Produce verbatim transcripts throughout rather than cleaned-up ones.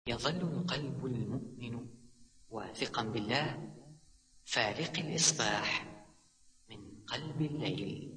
يظل القلب المؤمن واثقا بالله فارق الإصباح من قلب الليل.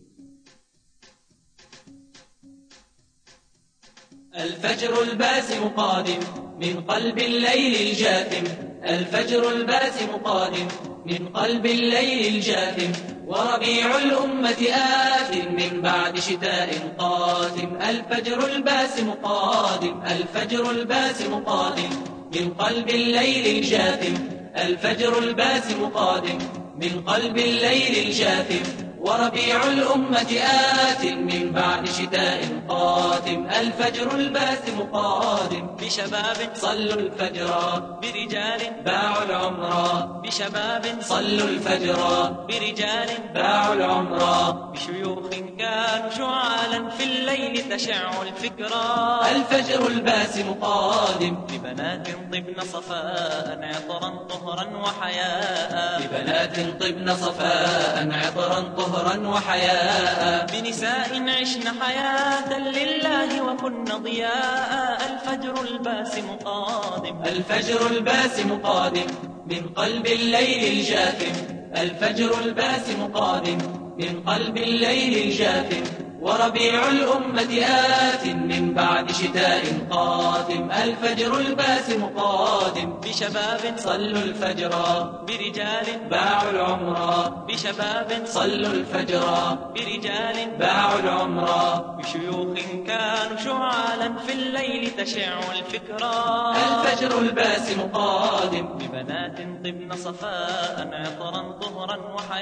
الفجر الباسم قادم من قلب الليل الجاثم، الفجر الباسم قادم من قلب الليل الجاثم، وربيع الأمة آت من بعد شتاء قاتم. الفجر الباسم قادم، الفجر الباسم قادم من قلب الليل الجاثم، الفجر الباسم قادم من قلب الليل الجاثم، وربيع الأمة آت من بعد شتاء قاتم. الفجر الباسم قادم بشباب صلوا الفجر، برجال باعوا العمر، بشباب صلوا الفجر، برجال باعوا العمر، بشيوخ كانوا شعالا في الليل تشع الفكرة. الفجر الباسم قادم لبنات طبن صفاء عطرا طهرا وحياء، لبنات طبن صفاء عطرا طهرا وحياء، بنساء عشن حياة لله وكن ضياء. الفجر الباسم قادم، الفجر الباسم قادم من قلب الليل الجاثم، الفجر الباسم قادم من قلب الليل الجاثم، وربيع الأمة آت من بعد شتاء قاتم. الفجر الباسم قادم بشباب صلوا الفجر، برجال باعوا العمر، بشباب صلوا الفجر، برجال باعوا العمر، بشيوخ كانوا شعالا في الليل تشع الفكرة. الفجر الباسم قادم ببنات طبن صفاء عطرا طهرا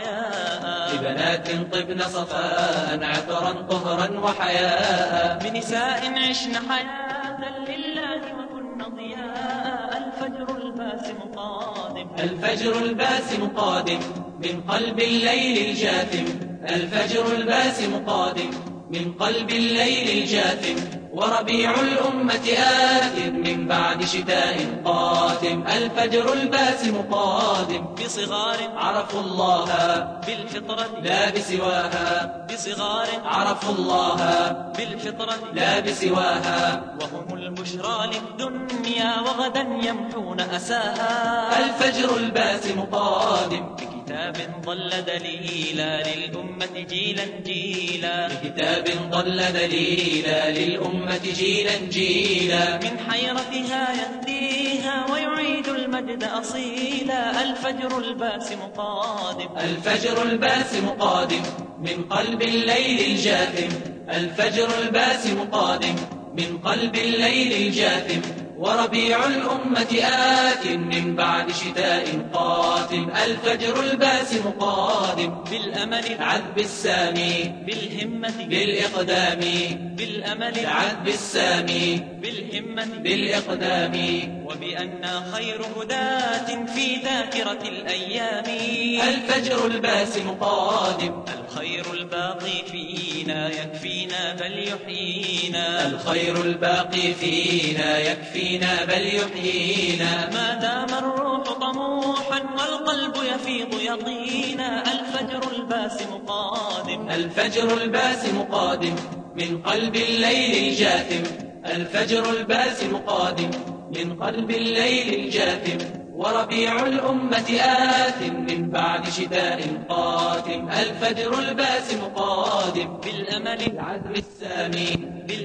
وحياء، ببنات طبن صفاء عطرا طهرا وحياء، بنساء عشن حياة لله وكن ضياء. الفجر الباسم قادم، الفجر الباسم قادم من قلب الليل الجاثم، الفجر الباسم قادم من قلب الليل الجاثم، وربيع الأمة آت من بعد شتاء قاتم. الفجر الباسم قادم بصغار عرفوا الله بالفطرة لا بسواها، بصغار عرفوا الله بالفطرة لا بسواها، وهم البشرى للدنيا وغدا يمحون أساها. الفجر الباسم قادم بكتاب ظل دليلا للأمة جيلا جيلا، بكتاب ظل دليلا للأمة جيلا جيلا، من حيرتها يهديها ويعيد المجد أصيلا. الفجر الباسم قادم، الفجر الباسم قادم من قلب الليل الجاثم، الفجر الباسم قادم من قلب الليل الجاثم، وربيع الأمة آت من بعد شتاء قاتم. الفجر الباسم قادم بالأمل العذب السامي، بالهمة بالإقدام، بالأمل العذب السامي، بالهمة بالإقدام، وبأننا خير هداة في ذاكرة الأيام. الفجر الباسم قادم الخير الباقي فينا يكفينا بل يحيينا، الخير الباقي فينا يكفينا بل يحيينا، ما دام الروح طموحا والقلب يفيض يقينا. الفجر الباسم قادم، الفجر الباسم قادم من قلب الليل الجاثم، الفجر الباسم قادم من قلب الليل الجاثم، وربيع الأمة آت من بعد شتاء قاتم. الفجر الباسم قادم بالأمل العذب السامي،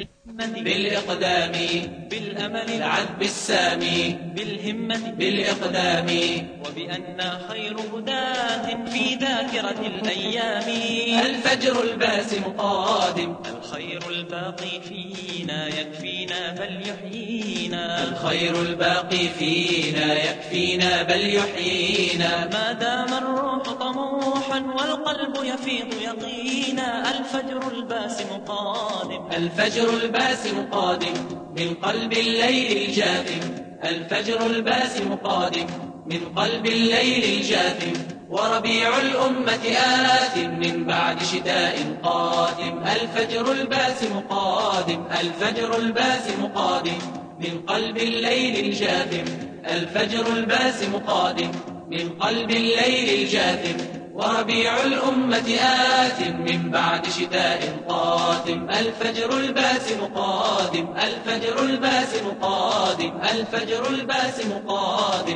بالإقدام، بالأمل العذب السامي، بالهمة بالإقدام، وبأننا خير هداة في ذاكرة الأيام. الفجر الباسم قادم الخير الباقي فينا يكفينا بل يحيينا، الخير الباقي فينا يكفينا بل يحيينا، ما دام الروح طموحا والقلب يفيض يقينا. الفجر الباسم قادم، الفجر الباسم قادم من قلب الليل الجاثم، الفجر الباسم قادم من قلب الليل الجاثم، وربيع الأمة آت من بعد شتاء قاتم. الفجر الباسم قادم، الفجر الباسم قادم من قلب الليل الجاثم، الفجر الباسم قادم من قلب الليل الجاثم، وربيع الأمة آت من بعد شتاء قادم. الفجر الباسم قادم، الفجر الباسم قادم، الفجر الباسم قادم.